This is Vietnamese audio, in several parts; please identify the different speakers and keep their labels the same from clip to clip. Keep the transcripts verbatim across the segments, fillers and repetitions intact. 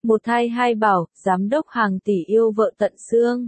Speaker 1: Một thai hai bảo, giám đốc hàng tỷ yêu vợ tận xương.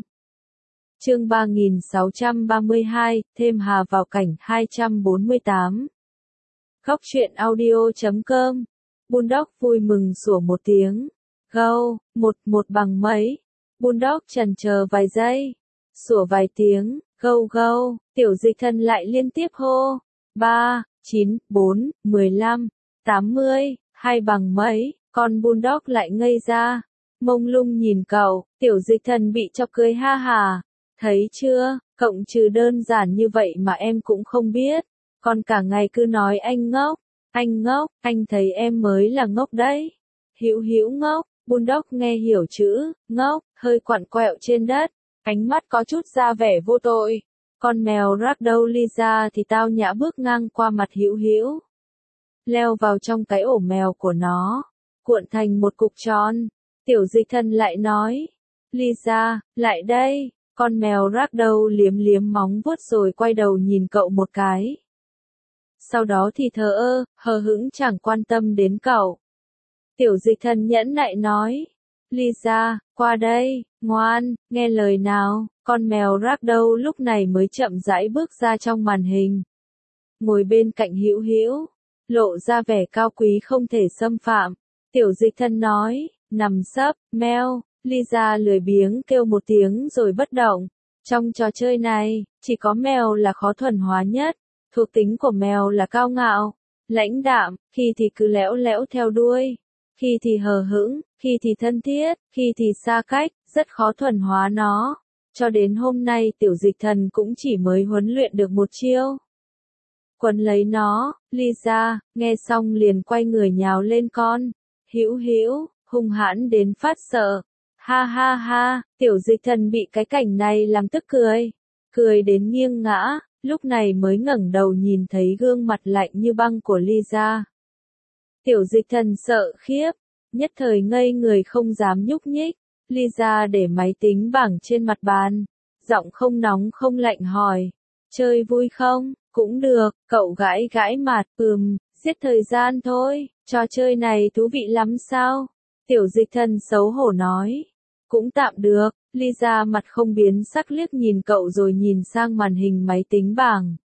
Speaker 1: Chương ba nghìn sáu trăm ba mươi hai, thêm Hà vào cảnh hai trăm bốn mươi tám. Khóc chuyện audio chấm com. Bulldog vui mừng sủa một tiếng. Gâu, một, một bằng mấy. Bulldog chần chờ vài giây. Sủa vài tiếng, gâu gâu, tiểu dịch thần lại liên tiếp hô. Ba, chín, bốn, mười lăm, tám mươi, hai bằng mấy. Con Bulldog lại ngây ra. Mông lung nhìn cậu, tiểu dịch thần bị chọc cười ha hà. Thấy chưa, cộng trừ đơn giản như vậy mà em cũng không biết. Con cả ngày cứ nói anh ngốc, anh ngốc, anh thấy em mới là ngốc đấy. Hữu hữu ngốc, Bulldog nghe hiểu chữ, ngốc, hơi quặn quẹo trên đất, ánh mắt có chút ra vẻ vô tội. Con mèo Ragdoll Lisa thì tao nhã bước ngang qua mặt Hữu Hữu, leo vào trong cái ổ mèo của nó, cuộn thành một cục tròn. Tiểu dịch thần lại nói, Lisa, lại đây. Con mèo Ragdoll liếm liếm móng vuốt rồi quay đầu nhìn cậu một cái. Sau đó thì thờ ơ, hờ hững chẳng quan tâm đến cậu. Tiểu dịch thần nhẫn nại nói, Lisa, qua đây, ngoan, nghe lời nào. Con mèo Ragdoll lúc này mới chậm rãi bước ra trong màn hình. Ngồi bên cạnh Hữu Hữu, lộ ra vẻ cao quý không thể xâm phạm. Tiểu dịch thần nói, nằm sấp, meo. Lisa lười biếng kêu một tiếng rồi bất động. Trong trò chơi này, chỉ có mèo là khó thuần hóa nhất. Thuộc tính của mèo là cao ngạo, lãnh đạm, khi thì cứ lẽo lẽo theo đuôi, khi thì hờ hững, khi thì thân thiết, khi thì xa cách, rất khó thuần hóa nó. Cho đến hôm nay tiểu dịch thần cũng chỉ mới huấn luyện được một chiêu. Quấn lấy nó, Lisa, nghe xong liền quay người nhào lên con Hữu Hữu, hung hãn đến phát sợ. Ha ha ha, tiểu dịch thần bị cái cảnh này làm tức cười, cười đến nghiêng ngã, lúc này mới ngẩng đầu nhìn thấy gương mặt lạnh như băng của Lisa. Tiểu dịch thần sợ khiếp, nhất thời ngây người không dám nhúc nhích. Lisa để máy tính bảng trên mặt bàn, giọng không nóng không lạnh hỏi, chơi vui không? Cũng được, cậu gãi gãi mặt, ừm, giết thời gian thôi, trò chơi này thú vị lắm sao? Tiểu dịch thần xấu hổ nói. Cũng tạm được. Lisa mặt không biến sắc liếc nhìn cậu rồi nhìn sang màn hình máy tính bảng.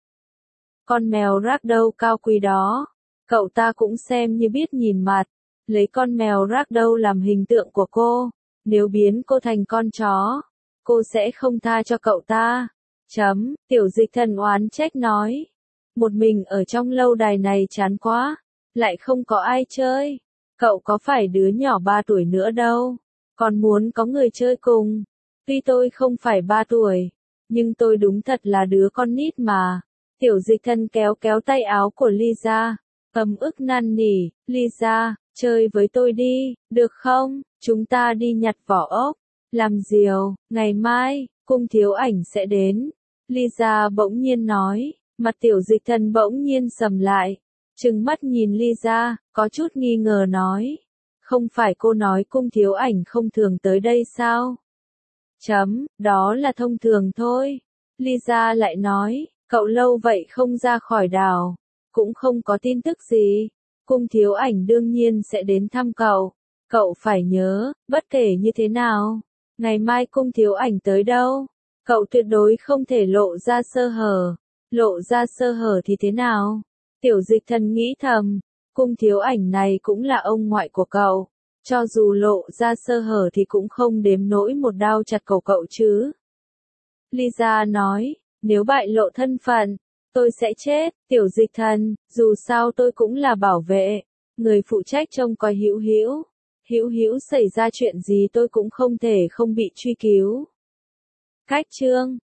Speaker 1: Con mèo Ragdoll cao quý đó, cậu ta cũng xem như biết nhìn mặt. Lấy con mèo Ragdoll làm hình tượng của cô, nếu biến cô thành con chó, cô sẽ không tha cho cậu ta. Chấm, tiểu dịch thần oán trách nói. Một mình ở trong lâu đài này chán quá, lại không có ai chơi. Cậu có phải đứa nhỏ ba tuổi nữa đâu. Còn muốn có người chơi cùng. Tuy tôi không phải ba tuổi, nhưng tôi đúng thật là đứa con nít mà. Tiểu dịch thần kéo kéo tay áo của Lisa, ấm ức năn nỉ, Lisa, chơi với tôi đi, được không? Chúng ta đi nhặt vỏ ốc, làm diều, ngày mai, cung thiếu ảnh sẽ đến. Lisa bỗng nhiên nói, mặt tiểu dịch thần bỗng nhiên sầm lại, trừng mắt nhìn Lisa, có chút nghi ngờ nói. Không phải cô nói cung thiếu ảnh không thường tới đây sao? Chấm, đó là thông thường thôi. Lisa lại nói, cậu lâu vậy không ra khỏi đảo, cũng không có tin tức gì. Cung thiếu ảnh đương nhiên sẽ đến thăm cậu. Cậu phải nhớ, bất kể như thế nào, ngày mai cung thiếu ảnh tới đâu, cậu tuyệt đối không thể lộ ra sơ hở. Lộ ra sơ hở thì thế nào? Tiểu dịch thần nghĩ thầm. Cung thiếu ảnh này cũng là ông ngoại của cậu, cho dù lộ ra sơ hở thì cũng không đếm nỗi một đao chặt cổ cậu chứ. Lisa nói, nếu bại lộ thân phận, tôi sẽ chết. Tiểu dịch thần, dù sao tôi cũng là bảo vệ, người phụ trách trông coi Hữu Hữu. Hữu Hữu xảy ra chuyện gì tôi cũng không thể không bị truy cứu. Cách chương